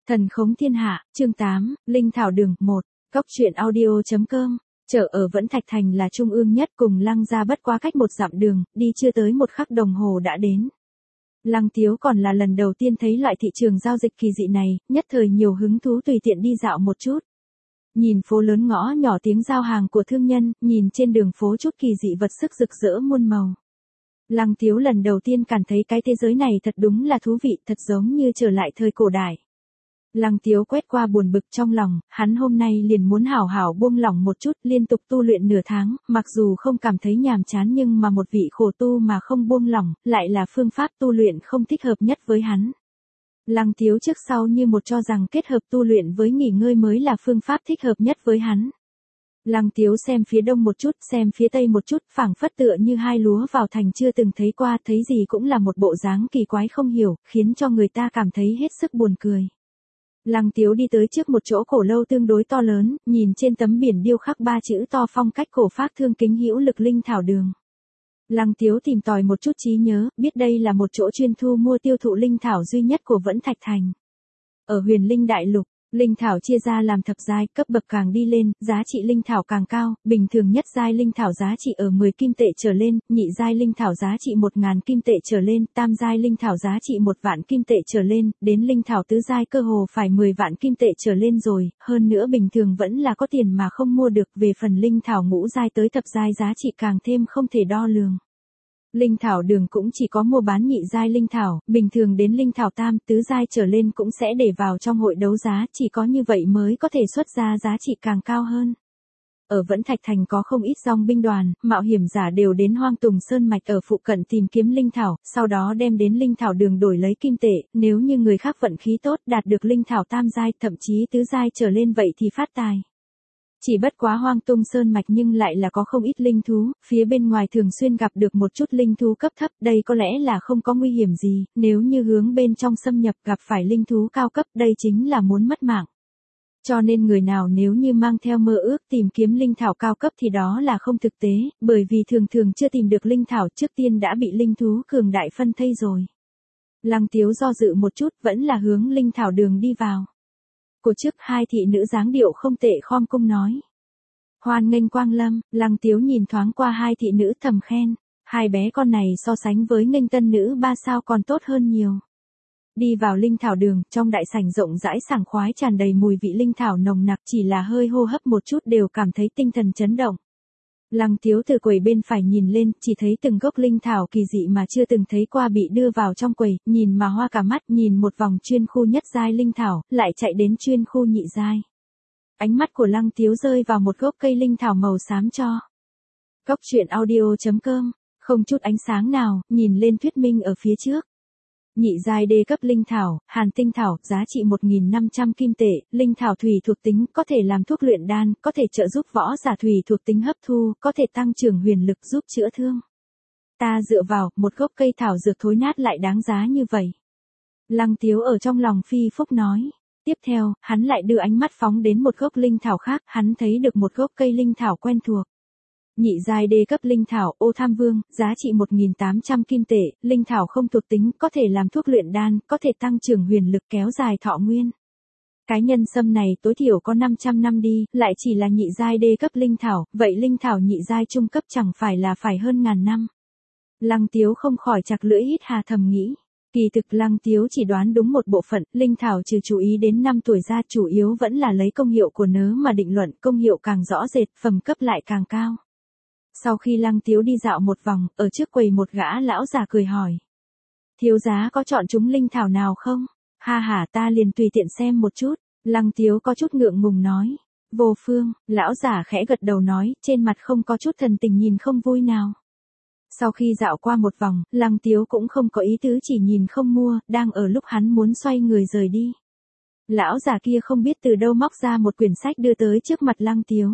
Thần khống thiên hạ, chương 8, Linh Thảo Đường 1, Cóc truyện audio.com. Chợ ở Vẫn Thạch Thành là trung ương nhất, cùng Lăng gia bất quá cách một dặm đường, đi chưa tới một khắc đồng hồ đã đến. Lăng Tiếu còn là lần đầu tiên thấy loại thị trường giao dịch kỳ dị này, nhất thời nhiều hứng thú tùy tiện đi dạo một chút. Nhìn phố lớn ngõ nhỏ tiếng giao hàng của thương nhân, nhìn trên đường phố chút kỳ dị vật sức rực rỡ muôn màu. Lăng Tiếu lần đầu tiên cảm thấy cái thế giới này thật đúng là thú vị, thật giống như trở lại thời cổ đại. Lăng Tiếu quét qua buồn bực trong lòng, hắn hôm nay liền muốn hảo hảo buông lỏng một chút, liên tục tu luyện nửa tháng, mặc dù không cảm thấy nhàm chán nhưng mà một vị khổ tu mà không buông lỏng, lại là phương pháp tu luyện không thích hợp nhất với hắn. Lăng Tiếu trước sau như một cho rằng kết hợp tu luyện với nghỉ ngơi mới là phương pháp thích hợp nhất với hắn. Lăng Tiếu xem phía đông một chút, xem phía tây một chút, phảng phất tựa như hai lúa vào thành chưa từng thấy qua, thấy gì cũng là một bộ dáng kỳ quái không hiểu, khiến cho người ta cảm thấy hết sức buồn cười. Lăng Tiếu đi tới trước một chỗ cổ lâu tương đối to lớn, nhìn trên tấm biển điêu khắc 3 chữ to phong cách cổ phác thương kính hữu lực Linh Thảo Đường. Lăng Tiếu tìm tòi một chút trí nhớ, biết đây là một chỗ chuyên thu mua tiêu thụ linh thảo duy nhất của Vẫn Thạch Thành. Ở Huyền Linh Đại Lục, linh thảo chia ra làm thập giai, cấp bậc càng đi lên, giá trị linh thảo càng cao, bình thường nhất giai linh thảo giá trị ở 10 kim tệ trở lên, nhị giai linh thảo giá trị 1000 kim tệ trở lên, tam giai linh thảo giá trị 1 vạn kim tệ trở lên, đến linh thảo tứ giai cơ hồ phải 10 vạn kim tệ trở lên rồi, hơn nữa bình thường vẫn là có tiền mà không mua được, về phần linh thảo ngũ giai tới thập giai giá trị càng thêm không thể đo lường. Linh Thảo Đường cũng chỉ có mua bán nhị giai linh thảo, bình thường đến linh thảo tam, tứ giai trở lên cũng sẽ để vào trong hội đấu giá, chỉ có như vậy mới có thể xuất ra giá trị càng cao hơn. Ở Vẫn Thạch Thành có không ít dòng binh đoàn, mạo hiểm giả đều đến Hoang Tùng Sơn Mạch ở phụ cận tìm kiếm linh thảo, sau đó đem đến Linh Thảo Đường đổi lấy kim tệ, nếu như người khác vận khí tốt đạt được linh thảo tam giai, thậm chí tứ giai trở lên vậy thì phát tài. Chỉ bất quá Hoang Tung Sơn Mạch nhưng lại là có không ít linh thú, phía bên ngoài thường xuyên gặp được một chút linh thú cấp thấp, đây có lẽ là không có nguy hiểm gì, nếu như hướng bên trong xâm nhập gặp phải linh thú cao cấp, đây chính là muốn mất mạng. Cho nên người nào nếu như mang theo mơ ước tìm kiếm linh thảo cao cấp thì đó là không thực tế, bởi vì thường thường chưa tìm được linh thảo trước tiên đã bị linh thú cường đại phân thây rồi. Lăng Tiếu do dự một chút, vẫn là hướng Linh Thảo Đường đi vào. Của trước hai thị nữ dáng điệu không tệ khom cung nói. Hoan nghênh quang lâm, Lăng Tiếu nhìn thoáng qua hai thị nữ thầm khen. Hai bé con này so sánh với nghênh tân nữ 3 sao còn tốt hơn nhiều. Đi vào Linh Thảo Đường, trong đại sảnh rộng rãi sảng khoái tràn đầy mùi vị linh thảo nồng nặc, chỉ là hơi hô hấp một chút đều cảm thấy tinh thần chấn động. Lăng Tiếu từ quầy bên phải nhìn lên, chỉ thấy từng gốc linh thảo kỳ dị mà chưa từng thấy qua bị đưa vào trong quầy, nhìn mà hoa cả mắt, nhìn một vòng chuyên khu nhất giai linh thảo, lại chạy đến chuyên khu nhị giai. Ánh mắt của Lăng Tiếu rơi vào một gốc cây linh thảo màu xám cho. Cóc truyện audio.com, không chút ánh sáng nào, nhìn lên thuyết minh ở phía trước. Nhị giai đê cấp linh thảo, Hàn Tinh Thảo, giá trị 1500 kim tệ, linh thảo thủy thuộc tính, có thể làm thuốc luyện đan, có thể trợ giúp võ giả thủy thuộc tính hấp thu, có thể tăng trưởng huyền lực giúp chữa thương. Ta dựa vào, một gốc cây thảo dược thối nát lại đáng giá như vậy. Lăng Tiếu ở trong lòng phi phúc nói. Tiếp theo, hắn lại đưa ánh mắt phóng đến một gốc linh thảo khác, hắn thấy được một gốc cây linh thảo quen thuộc. Nhị giai đê cấp linh thảo, Ô Tham Vương, giá trị 1800 kim tệ, linh thảo không thuộc tính, có thể làm thuốc luyện đan, có thể tăng trưởng huyền lực kéo dài thọ nguyên. Cái nhân sâm này tối thiểu có 500 năm đi, lại chỉ là nhị giai đê cấp linh thảo, vậy linh thảo nhị giai trung cấp chẳng phải là phải hơn 1000 năm. Lăng Tiếu không khỏi chặt lưỡi hít hà thầm nghĩ. Kỳ thực Lăng Tiếu chỉ đoán đúng một bộ phận, linh thảo trừ chú ý đến 5 tuổi ra chủ yếu vẫn là lấy công hiệu của nớ mà định luận, công hiệu càng rõ rệt, phẩm cấp lại càng cao. Sau khi Lăng Tiếu đi dạo một vòng, ở trước quầy một gã lão già cười hỏi. Thiếu giá có chọn chúng linh thảo nào không? Ha ha, ta liền tùy tiện xem một chút. Lăng Tiếu có chút ngượng ngùng nói. Vô phương, lão già khẽ gật đầu nói, trên mặt không có chút thần tình nhìn không vui nào. Sau khi dạo qua một vòng, Lăng Tiếu cũng không có ý tứ chỉ nhìn không mua, đang ở lúc hắn muốn xoay người rời đi. Lão già kia không biết từ đâu móc ra một quyển sách đưa tới trước mặt Lăng Tiếu.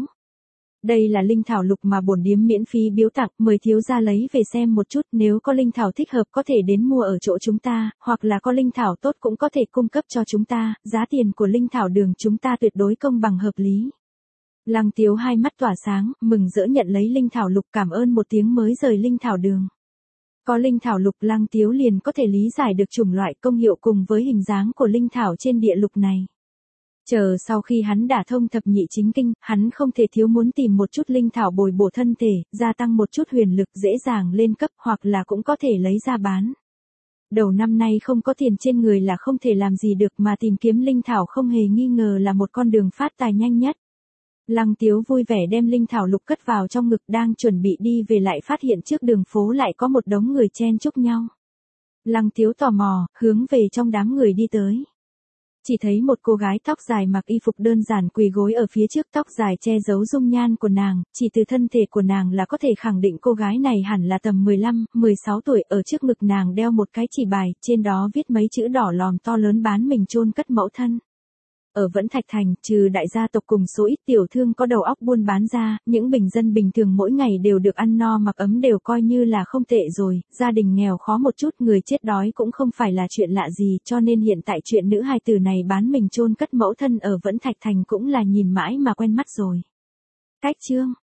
Đây là linh thảo lục mà bổn điếm miễn phí biếu tặng, mời thiếu gia lấy về xem một chút, nếu có linh thảo thích hợp có thể đến mua ở chỗ chúng ta, hoặc là có linh thảo tốt cũng có thể cung cấp cho chúng ta, giá tiền của Linh Thảo Đường chúng ta tuyệt đối công bằng hợp lý. Lăng Tiếu hai mắt tỏa sáng, mừng rỡ nhận lấy linh thảo lục, cảm ơn một tiếng mới rời Linh Thảo Đường. Có linh thảo lục Lăng Tiếu liền có thể lý giải được chủng loại công hiệu cùng với hình dáng của linh thảo trên địa lục này. Chờ sau khi hắn đả thông thập nhị chính kinh, hắn không thể thiếu muốn tìm một chút linh thảo bồi bổ thân thể, gia tăng một chút huyền lực dễ dàng lên cấp hoặc là cũng có thể lấy ra bán. Đầu năm nay không có tiền trên người là không thể làm gì được mà tìm kiếm linh thảo không hề nghi ngờ là một con đường phát tài nhanh nhất. Lăng Tiếu vui vẻ đem linh thảo lục cất vào trong ngực đang chuẩn bị đi về lại phát hiện trước đường phố lại có một đống người chen chúc nhau. Lăng Tiếu tò mò, hướng về trong đám người đi tới. Chỉ thấy một cô gái tóc dài mặc y phục đơn giản quỳ gối ở phía trước, tóc dài che giấu dung nhan của nàng, chỉ từ thân thể của nàng là có thể khẳng định cô gái này hẳn là tầm 15, 16 tuổi, ở trước ngực nàng đeo một cái chỉ bài, trên đó viết mấy chữ đỏ lòm to lớn bán mình chôn cất mẫu thân. Ở Vẫn Thạch Thành, trừ đại gia tộc cùng số ít tiểu thương có đầu óc buôn bán ra, những bình dân bình thường mỗi ngày đều được ăn no mặc ấm đều coi như là không tệ rồi, gia đình nghèo khó một chút người chết đói cũng không phải là chuyện lạ gì, cho nên hiện tại chuyện nữ hài tử này bán mình chôn cất mẫu thân ở Vẫn Thạch Thành cũng là nhìn mãi mà quen mắt rồi. Cách chương